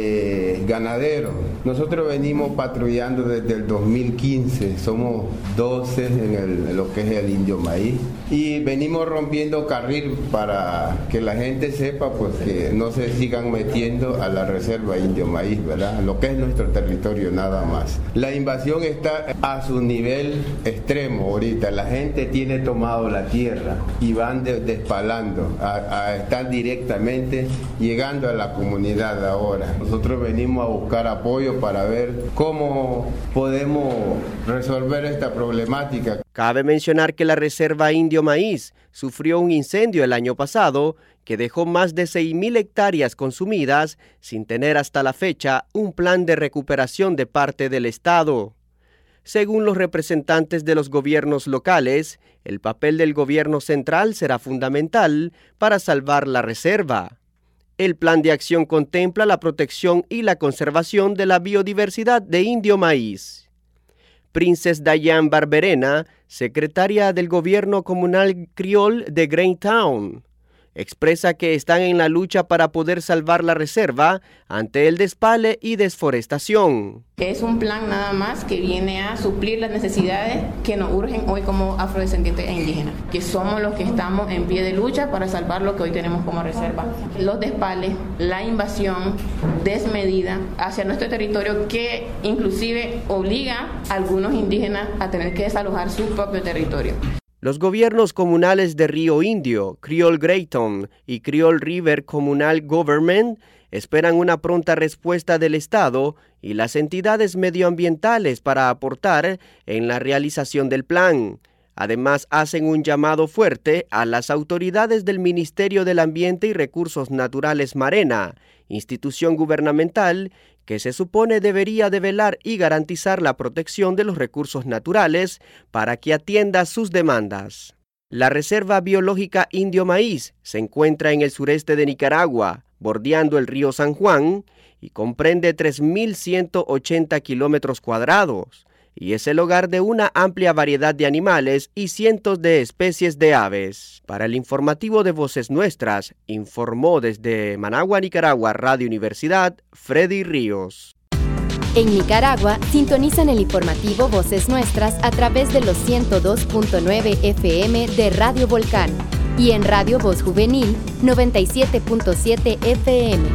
de ganaderos. Nosotros venimos patrullando desde el dos mil quince, somos doce en, el, en lo que es el Indio Maíz, y venimos rompiendo carril para que la gente sepa pues que no se sigan metiendo a la reserva Indio Maíz, ¿verdad? Lo que es nuestro territorio nada más. La invasión está a su nivel extremo ahorita, la gente tiene tomado la tierra y van de, despalando a, a estar directamente llegando a la comunidad ahora. Nosotros venimos a buscar apoyo para ver cómo podemos resolver esta problemática. Cabe mencionar que la reserva Indio Maíz sufrió un incendio el año pasado que dejó más de seis mil hectáreas consumidas sin tener hasta la fecha un plan de recuperación de parte del Estado. Según los representantes de los gobiernos locales, el papel del gobierno central será fundamental para salvar la reserva. El plan de acción contempla la protección y la conservación de la biodiversidad de Indio Maíz. Princess Diane Barberena, secretaria del gobierno comunal criol de Greytown, expresa que están en la lucha para poder salvar la reserva ante el despale y desforestación. Es un plan nada más que viene a suplir las necesidades que nos urgen hoy como afrodescendientes e indígenas, que somos los que estamos en pie de lucha para salvar lo que hoy tenemos como reserva. Los despales, la invasión desmedida hacia nuestro territorio que inclusive obliga a algunos indígenas a tener que desalojar su propio territorio. Los gobiernos comunales de Río Indio, Criol Greytown y Criol River Communal Government esperan una pronta respuesta del Estado y las entidades medioambientales para aportar en la realización del plan. Además, hacen un llamado fuerte a las autoridades del Ministerio del Ambiente y Recursos Naturales Marena, institución gubernamental que se supone debería de velar y garantizar la protección de los recursos naturales para que atienda sus demandas. La Reserva Biológica Indio Maíz se encuentra en el sureste de Nicaragua, bordeando el río San Juan, y comprende tres mil ciento ochenta kilómetros cuadrados, y es el hogar de una amplia variedad de animales y cientos de especies de aves. Para el informativo de Voces Nuestras, informó desde Managua, Nicaragua, Radio Universidad, Freddy Ríos. En Nicaragua, sintonizan el informativo Voces Nuestras a través de los ciento dos punto nueve F M de Radio Volcán y en Radio Voz Juvenil noventa y siete punto siete F M.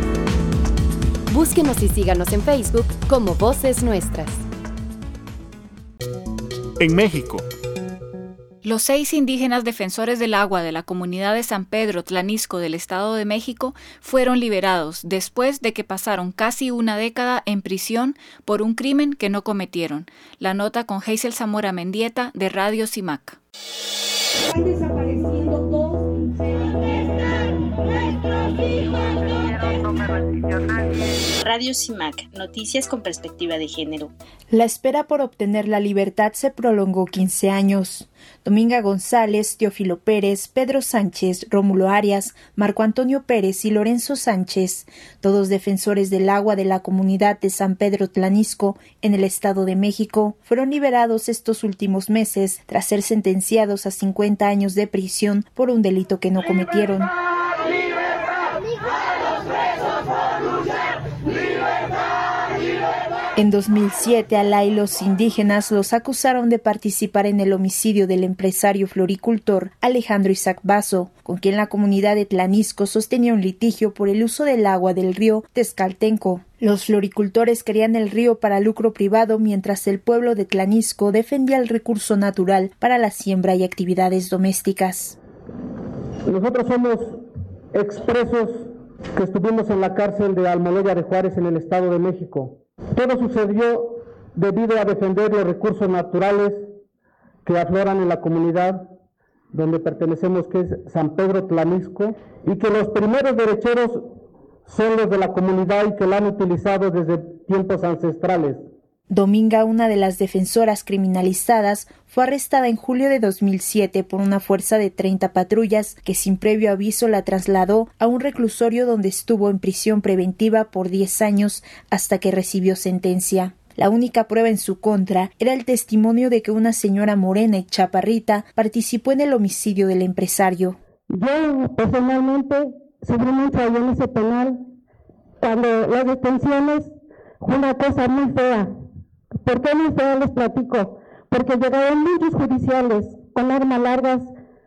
Búsquenos y síganos en Facebook como Voces Nuestras. En México. Los seis indígenas defensores del agua de la comunidad de San Pedro Tlanisco del Estado de México fueron liberados después de que pasaron casi una década en prisión por un crimen que no cometieron. La nota con Hazel Zamora Mendieta de Radio CIMAC. Están desapareciendo dos. Radio CIMAC, noticias con perspectiva de género. La espera por obtener la libertad se prolongó quince años. Dominga González, Teófilo Pérez, Pedro Sánchez, Rómulo Arias, Marco Antonio Pérez y Lorenzo Sánchez, todos defensores del agua de la comunidad de San Pedro Tlanisco, en el Estado de México, fueron liberados estos últimos meses tras ser sentenciados a cincuenta años de prisión por un delito que no cometieron. En dos mil siete, Alá y los indígenas los acusaron de participar en el homicidio del empresario floricultor Alejandro Isaac Basso, con quien la comunidad de Tlanisco sostenía un litigio por el uso del agua del río Tezcaltenco. Los floricultores querían el río para lucro privado, mientras el pueblo de Tlanisco defendía el recurso natural para la siembra y actividades domésticas. Nosotros somos expresos que estuvimos en la cárcel de Almoloya de Juárez en el Estado de México. Todo sucedió debido a defender los recursos naturales que afloran en la comunidad donde pertenecemos, que es San Pedro Tlanisco, y que los primeros derecheros son los de la comunidad y que la han utilizado desde tiempos ancestrales. Dominga, una de las defensoras criminalizadas, fue arrestada en julio de dos mil siete por una fuerza de treinta patrullas que sin previo aviso la trasladó a un reclusorio donde estuvo en prisión preventiva por diez años hasta que recibió sentencia. La única prueba en su contra era el testimonio de que una señora morena y chaparrita participó en el homicidio del empresario. Yo personalmente sufrí mucho ahí en ese penal cuando las detenciones fue una cosa muy fea. ¿Por qué muy fea? Les platico. Porque llegaron muchos judiciales con armas largas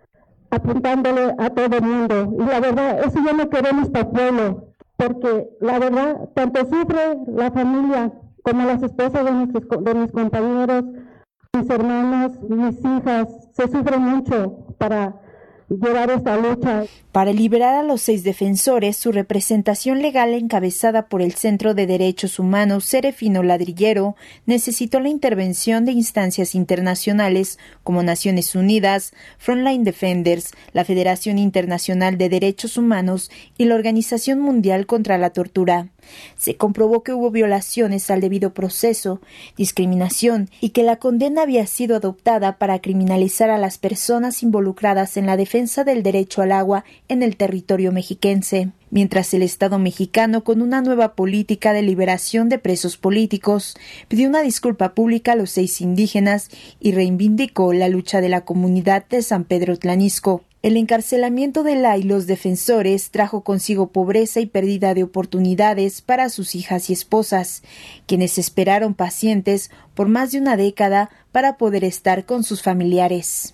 apuntándole a todo el mundo. Y la verdad, eso ya no queremos para el pueblo. Porque la verdad, tanto sufre la familia como las esposas de, nuestros, de mis compañeros, mis hermanos, mis hijas. Se sufre mucho para llevar esta lucha. Para liberar a los seis defensores, su representación legal encabezada por el Centro de Derechos Humanos Serefino Ladrillero necesitó la intervención de instancias internacionales como Naciones Unidas, Frontline Defenders, la Federación Internacional de Derechos Humanos y la Organización Mundial contra la Tortura. Se comprobó que hubo violaciones al debido proceso, discriminación y que la condena había sido adoptada para criminalizar a las personas involucradas en la defensa del derecho al agua en el territorio mexiquense. Mientras el Estado mexicano, con una nueva política de liberación de presos políticos, pidió una disculpa pública a los seis indígenas y reivindicó la lucha de la comunidad de San Pedro Tlanisco. El encarcelamiento de la y los defensores trajo consigo pobreza y pérdida de oportunidades para sus hijas y esposas, quienes esperaron pacientes por más de una década para poder estar con sus familiares.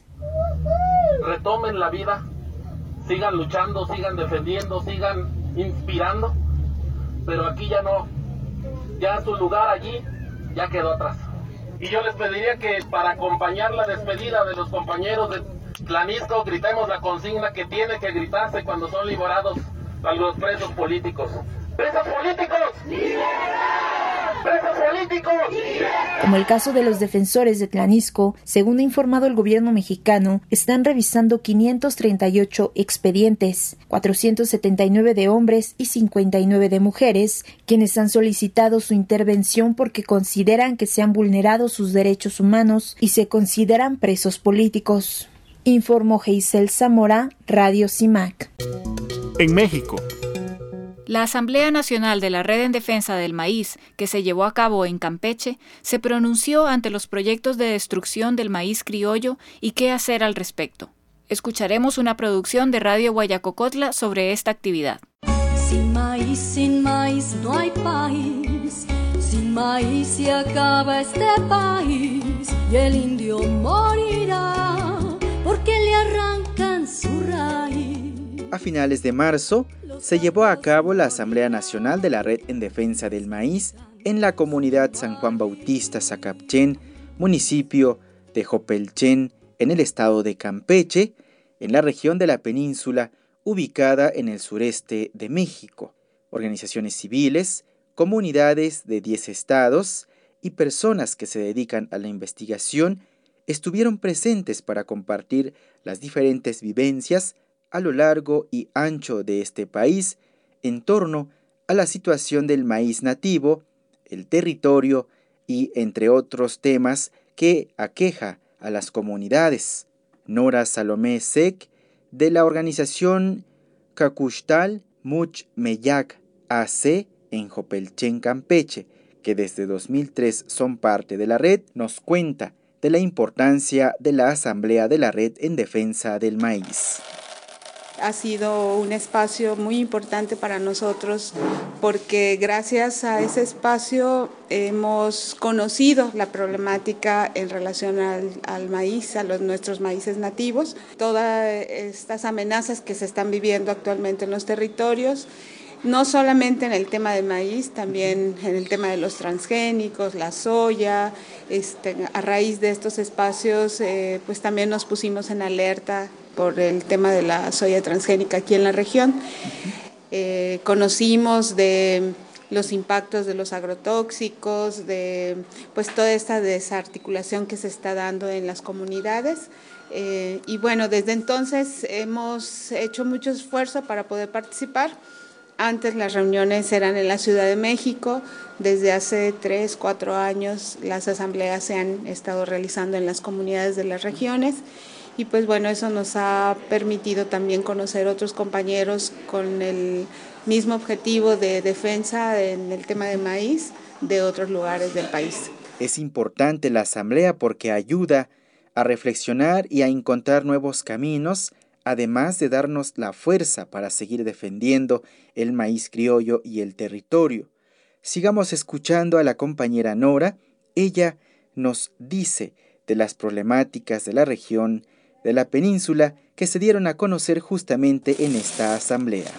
Retomen la vida, sigan luchando, sigan defendiendo, sigan inspirando, pero aquí ya no, ya su lugar allí ya quedó atrás. Y yo les pediría que para acompañar la despedida de los compañeros de Tlanisco, gritemos la consigna que tiene que gritarse cuando son liberados a los presos políticos. ¡Presos políticos! ¡Libertad! ¡Presos políticos! ¡Libertad! Como el caso de los defensores de Tlanisco, según ha informado el gobierno mexicano, están revisando quinientos treinta y ocho expedientes, cuatrocientos setenta y nueve de hombres y cincuenta y nueve de mujeres, quienes han solicitado su intervención porque consideran que se han vulnerado sus derechos humanos y se consideran presos políticos. Informó Geisel Zamora, Radio CIMAC. En México. La Asamblea Nacional de la Red en Defensa del Maíz, que se llevó a cabo en Campeche, se pronunció ante los proyectos de destrucción del maíz criollo y qué hacer al respecto. Escucharemos una producción de Radio Guayacocotla sobre esta actividad. Sin maíz, sin maíz no hay país. Sin maíz se acaba este país y el indio morirá porque le arrancan su raíz. A finales de marzo, se llevó a cabo la Asamblea Nacional de la Red en Defensa del Maíz en la comunidad San Juan Bautista Zacapchén, municipio de Jopelchen, en el estado de Campeche, en la región de la península, ubicada en el sureste de México. Organizaciones civiles, comunidades de diez estados y personas que se dedican a la investigación estuvieron presentes para compartir las diferentes vivencias a lo largo y ancho de este país en torno a la situación del maíz nativo, el territorio y entre otros temas que aqueja a las comunidades. Nora Salomé Sek, de la organización Cacuxtal Much Meyac A C en Jopelchen, Campeche, que desde dos mil tres son parte de la red, nos cuenta de la importancia de la Asamblea de la Red en Defensa del Maíz. Ha sido un espacio muy importante para nosotros porque gracias a ese espacio hemos conocido la problemática en relación al, al maíz, a los, nuestros maíces nativos, todas estas amenazas que se están viviendo actualmente en los territorios, no solamente en el tema del maíz, también en el tema de los transgénicos, la soya. Este, a raíz de estos espacios, eh, pues también nos pusimos en alerta por el tema de la soya transgénica aquí en la región. Eh, conocimos de los impactos de los agrotóxicos, de pues toda esta desarticulación que se está dando en las comunidades. Eh, y bueno, desde entonces hemos hecho mucho esfuerzo para poder participar. Antes las reuniones eran en la Ciudad de México, desde hace tres, cuatro años las asambleas se han estado realizando en las comunidades de las regiones y pues bueno, eso nos ha permitido también conocer otros compañeros con el mismo objetivo de defensa en el tema de maíz de otros lugares del país. Es importante la asamblea porque ayuda a reflexionar y a encontrar nuevos caminos, además de darnos la fuerza para seguir defendiendo el maíz criollo y el territorio. Sigamos escuchando a la compañera Nora. Ella nos dice de las problemáticas de la región, de la península, que se dieron a conocer justamente en esta asamblea.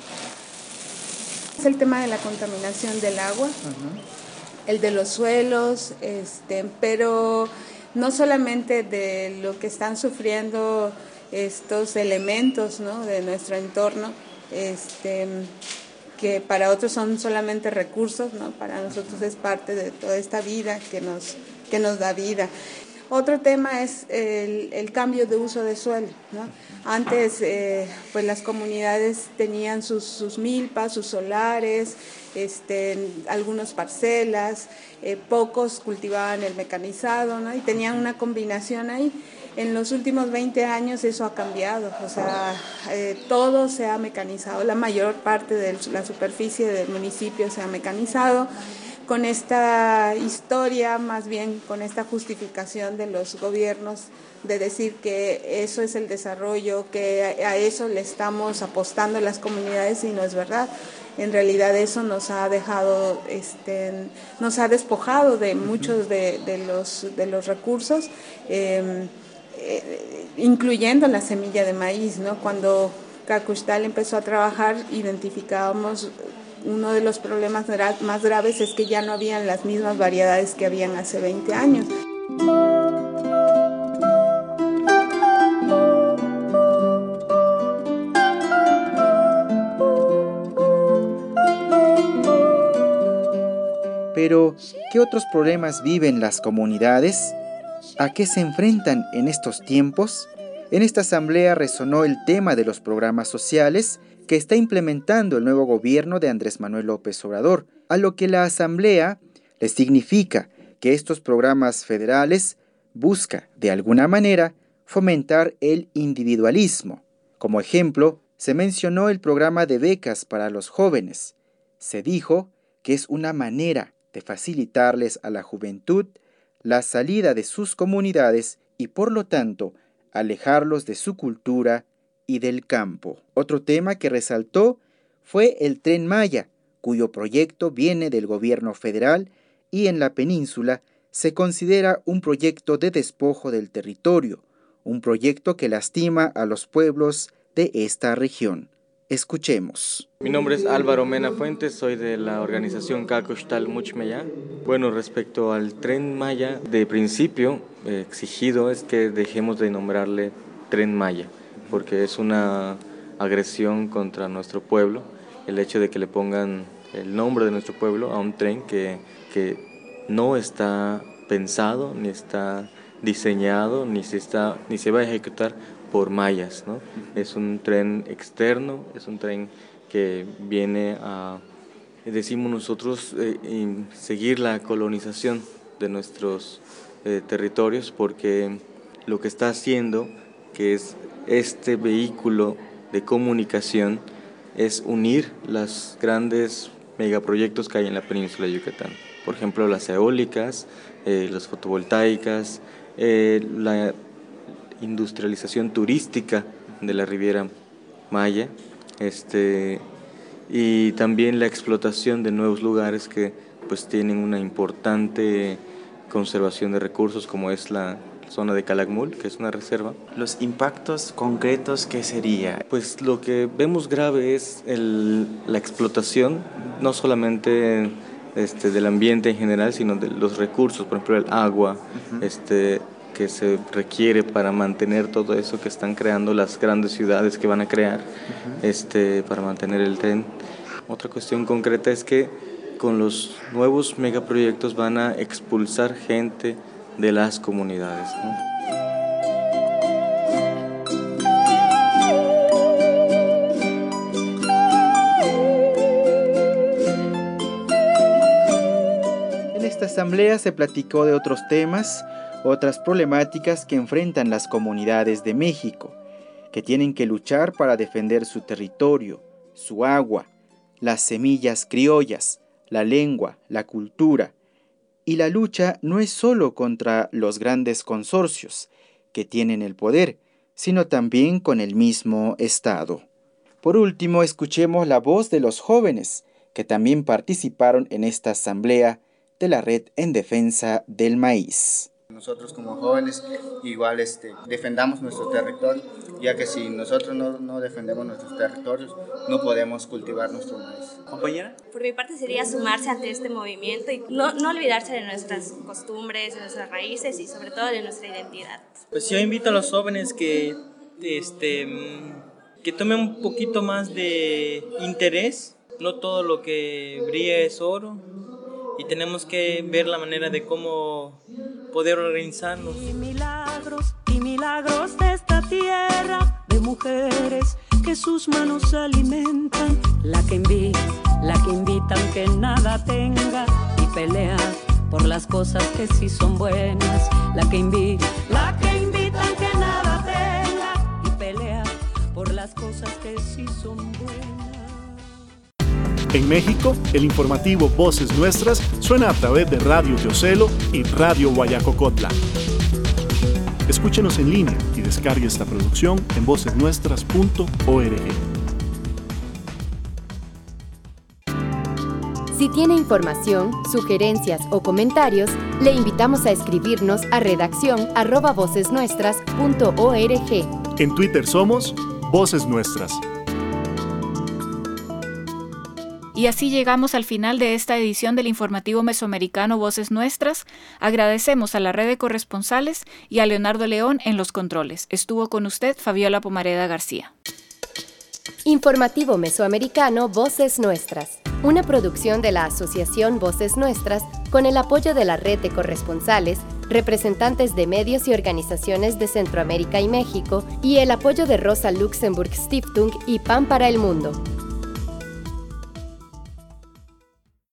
Es el tema de la contaminación del agua, uh-huh. el de los suelos, este, pero no solamente de lo que están sufriendo estos elementos, ¿no?, de nuestro entorno, este, que para otros son solamente recursos, ¿no?, para nosotros es parte de toda esta vida que nos, que nos da vida. Otro tema es el, el cambio de uso de suelo, ¿no? Antes eh, pues las comunidades tenían sus, sus milpas, sus solares, este, algunas parcelas, eh, pocos cultivaban el mecanizado, ¿no?, y tenían una combinación ahí. En los últimos veinte años eso ha cambiado, o sea, eh, todo se ha mecanizado, la mayor parte de la superficie del municipio se ha mecanizado, con esta historia, más bien con esta justificación de los gobiernos de decir que eso es el desarrollo, que a eso le estamos apostando a las comunidades y no es verdad. En realidad eso nos ha dejado, este, nos ha despojado de muchos de, de, los, de los recursos, eh, eh, incluyendo la semilla de maíz, ¿no? Cuando Cacuxtal empezó a trabajar, identificábamos uno de los problemas gra- más graves es que ya no habían las mismas variedades que habían hace veinte años. Pero, ¿qué otros problemas viven las comunidades? ¿A qué se enfrentan en estos tiempos? En esta asamblea resonó el tema de los programas sociales que está implementando el nuevo gobierno de Andrés Manuel López Obrador, a lo que la asamblea le significa que estos programas federales busca, de alguna manera, fomentar el individualismo. Como ejemplo, se mencionó el programa de becas para los jóvenes. Se dijo que es una manera de facilitarles a la juventud la salida de sus comunidades y, por lo tanto, alejarlos de su cultura y del campo. Otro tema que resaltó fue el Tren Maya, cuyo proyecto viene del gobierno federal y en la península se considera un proyecto de despojo del territorio, un proyecto que lastima a los pueblos de esta región. Escuchemos. Mi nombre es Álvaro Mena Fuentes, soy de la organización Cacuxtal Muchmeya. Bueno, respecto al Tren Maya, de principio eh, exigido es que dejemos de nombrarle Tren Maya, porque es una agresión contra nuestro pueblo, el hecho de que le pongan el nombre de nuestro pueblo a un tren que, que no está pensado, ni está diseñado, ni se, está, ni se va a ejecutar por mayas, ¿no? Es un tren externo, es un tren que viene a, decimos nosotros, eh, seguir la colonización de nuestros eh, territorios, porque lo que está haciendo, que es este vehículo de comunicación, es unir los grandes megaproyectos que hay en la península de Yucatán. Por ejemplo, las eólicas, eh, las fotovoltaicas, eh, la industrialización turística de la Riviera Maya, este, y también la explotación de nuevos lugares que pues tienen una importante conservación de recursos, como es la zona de Calakmul, que es una reserva. ¿Los impactos concretos qué sería? Pues lo que vemos grave es el, la explotación, no solamente este, del ambiente en general, sino de los recursos, por ejemplo el agua, uh-huh. este que se requiere para mantener todo eso que están creando las grandes ciudades que van a crear, uh-huh. este, para mantener el tren. Otra cuestión concreta es que con los nuevos megaproyectos van a expulsar gente de las comunidades, ¿no? En esta asamblea se platicó de otros temas, otras problemáticas que enfrentan las comunidades de México, que tienen que luchar para defender su territorio, su agua, las semillas criollas, la lengua, la cultura. Y la lucha no es solo contra los grandes consorcios que tienen el poder, sino también con el mismo Estado. Por último, escuchemos la voz de los jóvenes que también participaron en esta asamblea de la Red en Defensa del Maíz. Nosotros como jóvenes igual este, defendamos nuestro territorio, ya que si nosotros no, no defendemos nuestros territorios, no podemos cultivar nuestro maíz. ¿Compañera? Por mi parte sería sumarse ante este movimiento y no, no olvidarse de nuestras costumbres, de nuestras raíces y sobre todo de nuestra identidad. Pues yo invito a los jóvenes que, este, que tomen un poquito más de interés, no todo lo que brilla es oro. Y tenemos que ver la manera de cómo poder organizarnos. Y milagros, y milagros de esta tierra, de mujeres que sus manos alimentan. La que invita, la que invita aunque nada tenga y pelea por las cosas que sí son buenas. La que invita, la que invita aunque nada tenga y pelea por las cosas que sí son buenas. En México, el informativo Voces Nuestras suena a través de Radio Teocelo y Radio Guayacocotla. Escúchenos en línea y descargue esta producción en voces nuestras punto org. Si tiene información, sugerencias o comentarios, le invitamos a escribirnos a redacción arroba voces nuestras punto org. En Twitter somos Voces Nuestras. Y así llegamos al final de esta edición del informativo mesoamericano Voces Nuestras. Agradecemos a la red de corresponsales y a Leonardo León en los controles. Estuvo con usted Fabiola Pomareda García. Informativo mesoamericano Voces Nuestras, una producción de la Asociación Voces Nuestras con el apoyo de la red de corresponsales, representantes de medios y organizaciones de Centroamérica y México y el apoyo de Rosa Luxemburg Stiftung y Pan para el Mundo.